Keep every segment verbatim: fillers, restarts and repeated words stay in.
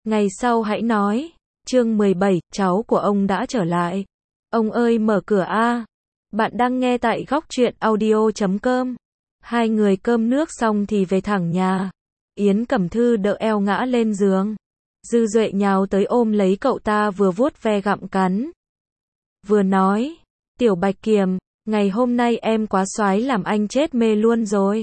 Ngày sau hãy nói. Chương mười bảy, cháu của ông đã trở lại. Ông ơi mở cửa a. Bạn đang nghe tại góc truyện audio chấm com. Hai người cơm nước xong thì về thẳng nhà. Yến Cẩm Thư đỡ eo ngã lên giường. Dư Duệ nhào tới ôm lấy cậu ta, vừa vuốt ve gặm cắn. Vừa nói, Tiểu Bạch Kiềm, ngày hôm nay em quá xoái làm anh chết mê luôn rồi.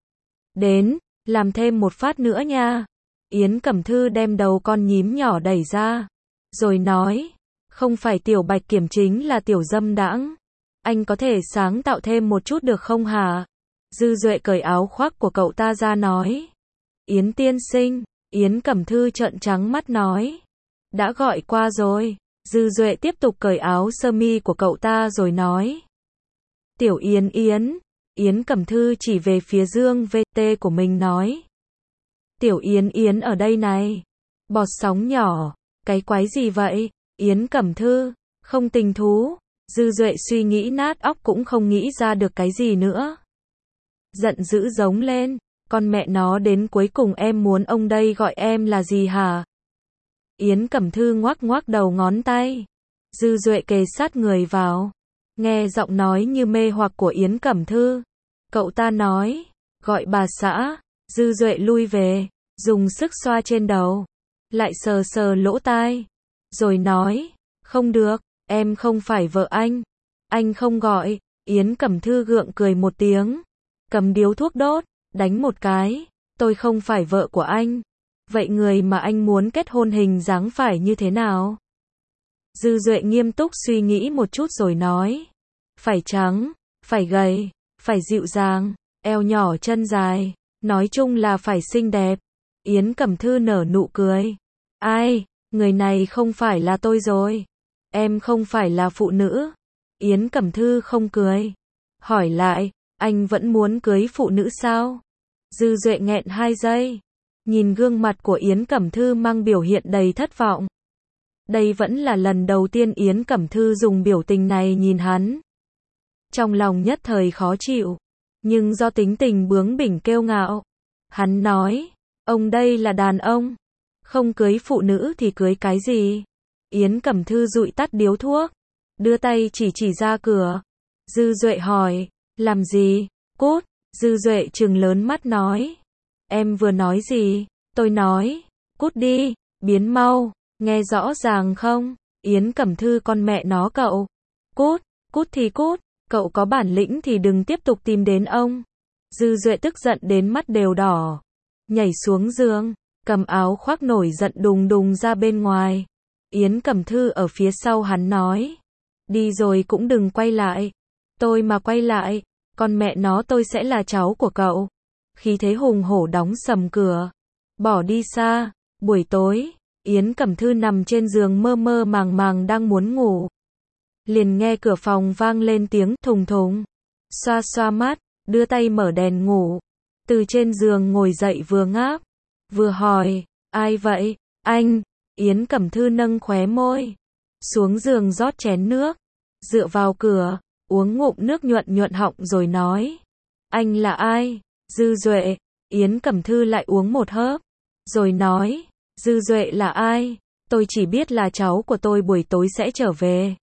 Đến, làm thêm một phát nữa nha. Yến Cẩm Thư đem đầu con nhím nhỏ đẩy ra. Rồi nói, không phải Tiểu Bạch Kiểm chính là Tiểu Dâm Đãng. Anh có thể sáng tạo thêm một chút được không hả? Dư Duệ cởi áo khoác của cậu ta ra nói. Yến tiên sinh, Yến Cẩm Thư trợn trắng mắt nói. Đã gọi qua rồi. Dư Duệ tiếp tục cởi áo sơ mi của cậu ta rồi nói. Tiểu Yến Yến. Yến Cẩm Thư chỉ về phía Dương vê tê của mình nói. Tiểu Yến Yến ở đây này. Bọt sóng nhỏ. Cái quái gì vậy? Yến Cẩm Thư. Không tình thú. Dư Duệ suy nghĩ nát óc cũng không nghĩ ra được cái gì nữa. Giận dữ giống lên. Con mẹ nó, đến cuối cùng em muốn ông đây gọi em là gì hả? Yến Cẩm Thư ngoác ngoác đầu ngón tay. Dư Duệ kề sát người vào. Nghe giọng nói như mê hoặc của Yến Cẩm Thư. Cậu ta nói. Gọi bà xã. Dư Duệ lui về. Dùng sức xoa trên đầu. Lại sờ sờ lỗ tai. Rồi nói. Không được. Em không phải vợ anh. Anh không gọi. Yến Cẩm Thư gượng cười một tiếng. Cầm điếu thuốc đốt. Đánh một cái. Tôi không phải vợ của anh. Vậy người mà anh muốn kết hôn hình dáng phải như thế nào? Dư Duệ nghiêm túc suy nghĩ một chút rồi nói. Phải trắng, phải gầy, phải dịu dàng, eo nhỏ chân dài, nói chung là phải xinh đẹp. Yến Cẩm Thư nở nụ cười. Ai, người này không phải là tôi rồi. Em không phải là phụ nữ. Yến Cẩm Thư không cười. Hỏi lại, anh vẫn muốn cưới phụ nữ sao? Dư Duệ nghẹn hai giây. Nhìn gương mặt của Yến Cẩm Thư mang biểu hiện đầy thất vọng. Đây vẫn là lần đầu tiên Yến Cẩm Thư dùng biểu tình này nhìn hắn. Trong lòng nhất thời khó chịu. Nhưng do tính tình bướng bỉnh kiêu ngạo. Hắn nói, ông đây là đàn ông. Không cưới phụ nữ thì cưới cái gì? Yến Cẩm Thư dụi tắt điếu thuốc. Đưa tay chỉ chỉ ra cửa. Dư Duệ hỏi, làm gì? Cút. Dư Duệ trừng lớn mắt nói. Em vừa nói gì? Tôi nói, cút đi, biến mau, nghe rõ ràng không? Yến Cẩm Thư con mẹ nó cậu. Cút, cút thì cút, cậu có bản lĩnh thì đừng tiếp tục tìm đến ông. Dư Duệ tức giận đến mắt đều đỏ. Nhảy xuống giường, cầm áo khoác nổi giận đùng đùng ra bên ngoài. Yến Cẩm Thư ở phía sau hắn nói. Đi rồi cũng đừng quay lại. Tôi mà quay lại, con mẹ nó tôi sẽ là cháu của cậu. Khí thế hùng hổ đóng sầm cửa. Bỏ đi xa. Buổi tối, Yến Cẩm Thư nằm trên giường mơ mơ màng màng đang muốn ngủ. Liền nghe cửa phòng vang lên tiếng thùng thùng. Xoa xoa mắt, đưa tay mở đèn ngủ. Từ trên giường ngồi dậy vừa ngáp, vừa hỏi, ai vậy? Anh. Yến Cẩm Thư nâng khóe môi. Xuống giường rót chén nước. Dựa vào cửa, uống ngụm nước nhuận nhuận họng rồi nói. Anh là ai? Dư Duệ. Yến Cẩm Thư lại uống một hớp. Rồi nói. Dư Duệ là ai? Tôi chỉ biết là cháu của tôi buổi tối sẽ trở về.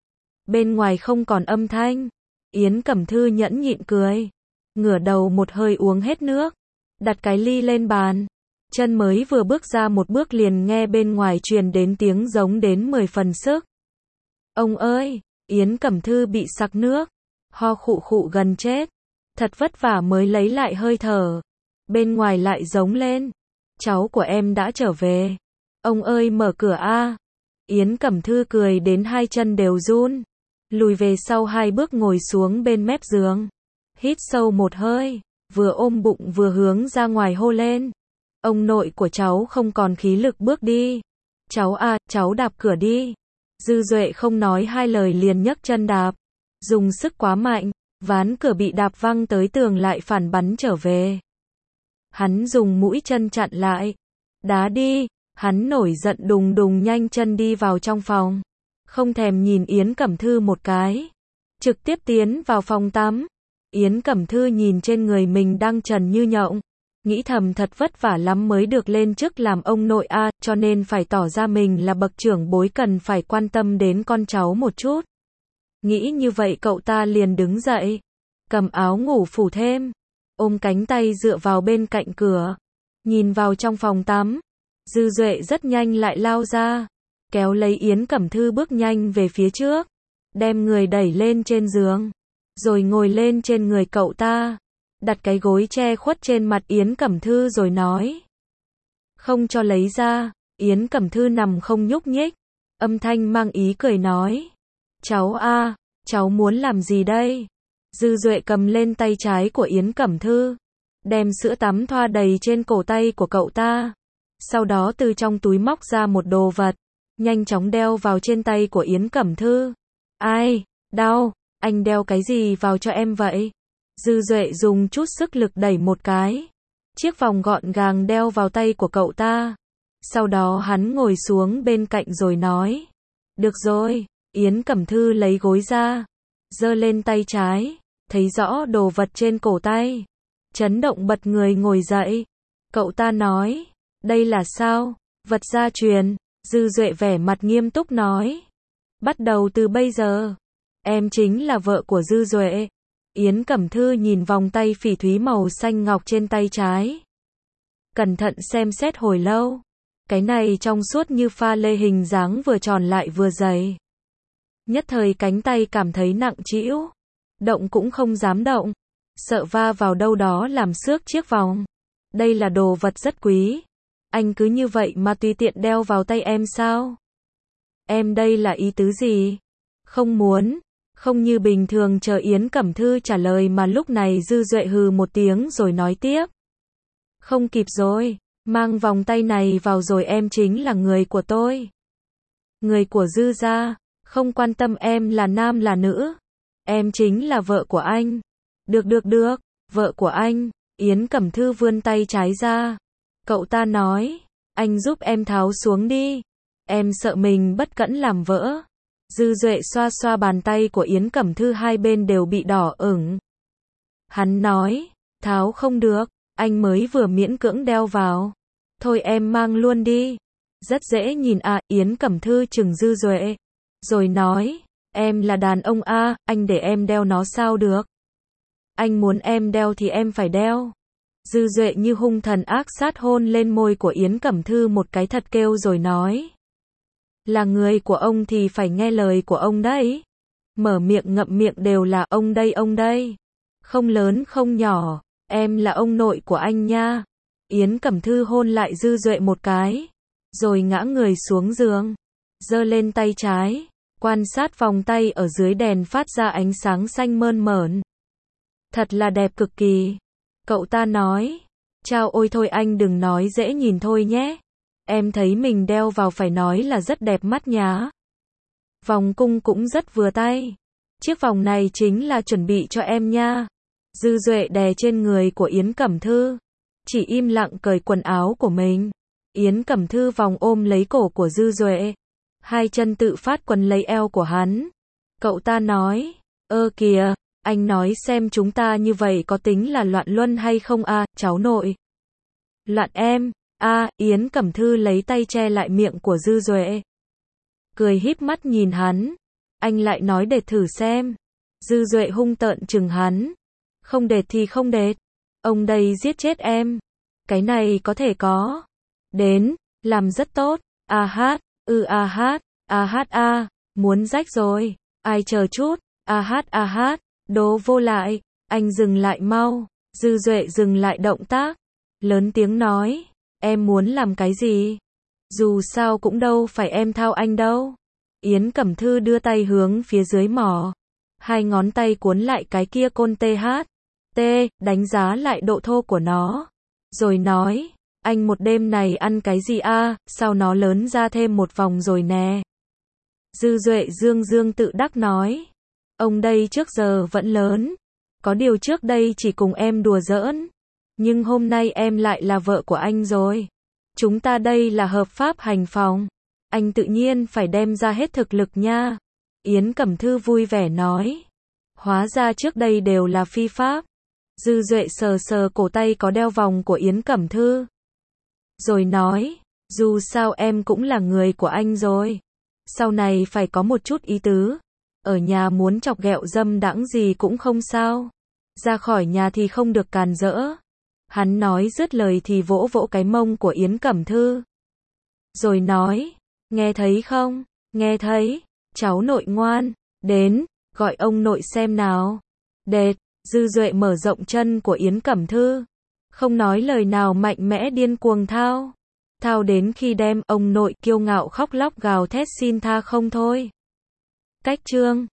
Bên ngoài không còn âm thanh. Yến Cẩm Thư nhẫn nhịn cười. Ngửa đầu một hơi uống hết nước. Đặt cái ly lên bàn. Chân mới vừa bước ra một bước liền nghe bên ngoài truyền đến tiếng giống đến mười phần sức. Ông ơi! Yến Cẩm Thư bị sặc nước. Ho khụ khụ gần chết. Thật vất vả mới lấy lại hơi thở. Bên ngoài lại giống lên. Cháu của em đã trở về. Ông ơi mở cửa a. Yến Cẩm Thư cười đến hai chân đều run. Lùi về sau hai bước ngồi xuống bên mép giường. Hít sâu một hơi. Vừa ôm bụng vừa hướng ra ngoài hô lên. Ông nội của cháu không còn khí lực bước đi. Cháu à, cháu đạp cửa đi. Dư Duệ không nói hai lời liền nhấc chân đạp. Dùng sức quá mạnh. Ván cửa bị đạp văng tới tường lại phản bắn trở về. Hắn dùng mũi chân chặn lại. Đá đi. Hắn nổi giận đùng đùng nhanh chân đi vào trong phòng. Không thèm nhìn Yến Cẩm Thư một cái. Trực tiếp tiến vào phòng tắm. Yến Cẩm Thư nhìn trên người mình đang trần như nhộng. Nghĩ thầm thật vất vả lắm mới được lên chức làm ông nội a, cho nên phải tỏ ra mình là bậc trưởng bối cần phải quan tâm đến con cháu một chút. Nghĩ như vậy cậu ta liền đứng dậy, cầm áo ngủ phủ thêm, ôm cánh tay dựa vào bên cạnh cửa, nhìn vào trong phòng tắm. Dư Duệ rất nhanh lại lao ra, kéo lấy Yến Cẩm Thư bước nhanh về phía trước, đem người đẩy lên trên giường, rồi ngồi lên trên người cậu ta, đặt cái gối che khuất trên mặt Yến Cẩm Thư rồi nói. Không cho lấy ra. Yến Cẩm Thư nằm không nhúc nhích, âm thanh mang ý cười nói. Cháu a, cháu muốn làm gì đây? Dư Duệ cầm lên tay trái của Yến Cẩm Thư, đem sữa tắm thoa đầy trên cổ tay của cậu ta, sau đó từ trong túi móc ra một đồ vật, nhanh chóng đeo vào trên tay của Yến Cẩm Thư. Ai, đau, anh đeo cái gì vào cho em vậy? Dư Duệ dùng chút sức lực đẩy một cái, chiếc vòng gọn gàng đeo vào tay của cậu ta. Sau đó hắn ngồi xuống bên cạnh rồi nói. Được rồi. Yến Cẩm Thư lấy gối ra, giơ lên tay trái, thấy rõ đồ vật trên cổ tay, chấn động bật người ngồi dậy. Cậu ta nói, đây là sao? Vật gia truyền. Dư Duệ vẻ mặt nghiêm túc nói. Bắt đầu từ bây giờ, em chính là vợ của Dư Duệ. Yến Cẩm Thư nhìn vòng tay phỉ thúy màu xanh ngọc trên tay trái, cẩn thận xem xét hồi lâu. Cái này trong suốt như pha lê, hình dáng vừa tròn lại vừa dày. Nhất thời cánh tay cảm thấy nặng trĩu, động cũng không dám động, sợ va vào đâu đó làm xước chiếc vòng. Đây là đồ vật rất quý, anh cứ như vậy mà tùy tiện đeo vào tay em sao? Em đây là ý tứ gì? Không muốn. Không như bình thường chờ Yến Cẩm Thư trả lời mà lúc này Dư Duệ hừ một tiếng rồi nói tiếp. Không kịp rồi, mang vòng tay này vào rồi em chính là người của tôi. Người của Dư gia, không quan tâm em là nam là nữ. Em chính là vợ của anh. Được được được, vợ của anh. Yến Cẩm Thư vươn tay trái ra. Cậu ta nói, anh giúp em tháo xuống đi. Em sợ mình bất cẩn làm vỡ. Dư Duệ xoa xoa bàn tay của Yến Cẩm Thư, hai bên đều bị đỏ ửng. Hắn nói, tháo không được, anh mới vừa miễn cưỡng đeo vào. Thôi em mang luôn đi. Rất dễ nhìn à. Yến Cẩm Thư chừng Dư Duệ, rồi nói, em là đàn ông a, à, anh để em đeo nó sao được? Anh muốn em đeo thì em phải đeo. Dư Duệ như hung thần ác sát hôn lên môi của Yến Cẩm Thư một cái thật kêu rồi nói. Là người của ông thì phải nghe lời của ông đấy. Mở miệng ngậm miệng đều là ông đây ông đây. Không lớn không nhỏ, em là ông nội của anh nha. Yến Cẩm Thư hôn lại Dư Duệ một cái, rồi ngã người xuống giường, giơ lên tay trái, quan sát vòng tay ở dưới đèn phát ra ánh sáng xanh mơn mởn. Thật là đẹp cực kỳ. Cậu ta nói, chao ôi thôi anh đừng nói dễ nhìn thôi nhé. Em thấy mình đeo vào phải nói là rất đẹp mắt nhá. Vòng cung cũng rất vừa tay. Chiếc vòng này chính là chuẩn bị cho em nha. Dư Duệ đè trên người của Yến Cẩm Thư, chỉ im lặng cởi quần áo của mình. Yến Cẩm Thư vòng ôm lấy cổ của Dư Duệ, hai chân tự phát quấn lấy eo của hắn. Cậu ta nói, ơ kìa, anh nói xem chúng ta như vậy có tính là loạn luân hay không a, à, cháu nội? Loạn em. A, à, Yến Cẩm Thư lấy tay che lại miệng của Dư Duệ, cười híp mắt nhìn hắn. Anh lại nói đệt thử xem. Dư Duệ hung tợn chừng hắn. Không đệt thì không đệt. Ông đây giết chết em. Cái này có thể có. Đến, làm rất tốt. A hát, ư a hát, a hát a, muốn rách rồi. Ai chờ chút. A hát a hát, đố vô lại. Anh dừng lại mau. Dư Duệ dừng lại động tác, lớn tiếng nói. Em muốn làm cái gì? Dù sao cũng đâu phải em thao anh đâu. Yến Cẩm Thư đưa tay hướng phía dưới mỏ, hai ngón tay cuốn lại cái kia côn tê hát. T, đánh giá lại độ thô của nó. Rồi nói, anh một đêm này ăn cái gì a, à, sao nó lớn ra thêm một vòng rồi nè. Dư Duệ dương dương tự đắc nói, ông đây trước giờ vẫn lớn. Có điều trước đây chỉ cùng em đùa giỡn. Nhưng hôm nay em lại là vợ của anh rồi. Chúng ta đây là hợp pháp hành phòng. Anh tự nhiên phải đem ra hết thực lực nha. Yến Cẩm Thư vui vẻ nói. Hóa ra trước đây đều là phi pháp. Dư Duệ sờ sờ cổ tay có đeo vòng của Yến Cẩm Thư. Rồi nói, dù sao em cũng là người của anh rồi. Sau này phải có một chút ý tứ. Ở nhà muốn chọc ghẹo dâm đãng gì cũng không sao. Ra khỏi nhà thì không được càn rỡ. Hắn nói dứt lời thì vỗ vỗ cái mông của Yến Cẩm Thư. Rồi nói, nghe thấy không? Nghe thấy, cháu nội ngoan, đến, gọi ông nội xem nào. Đệt, Dư Duệ mở rộng chân của Yến Cẩm Thư. Không nói lời nào mạnh mẽ điên cuồng thao. Thao đến khi đem ông nội kiêu ngạo khóc lóc gào thét xin tha không thôi. Cách chương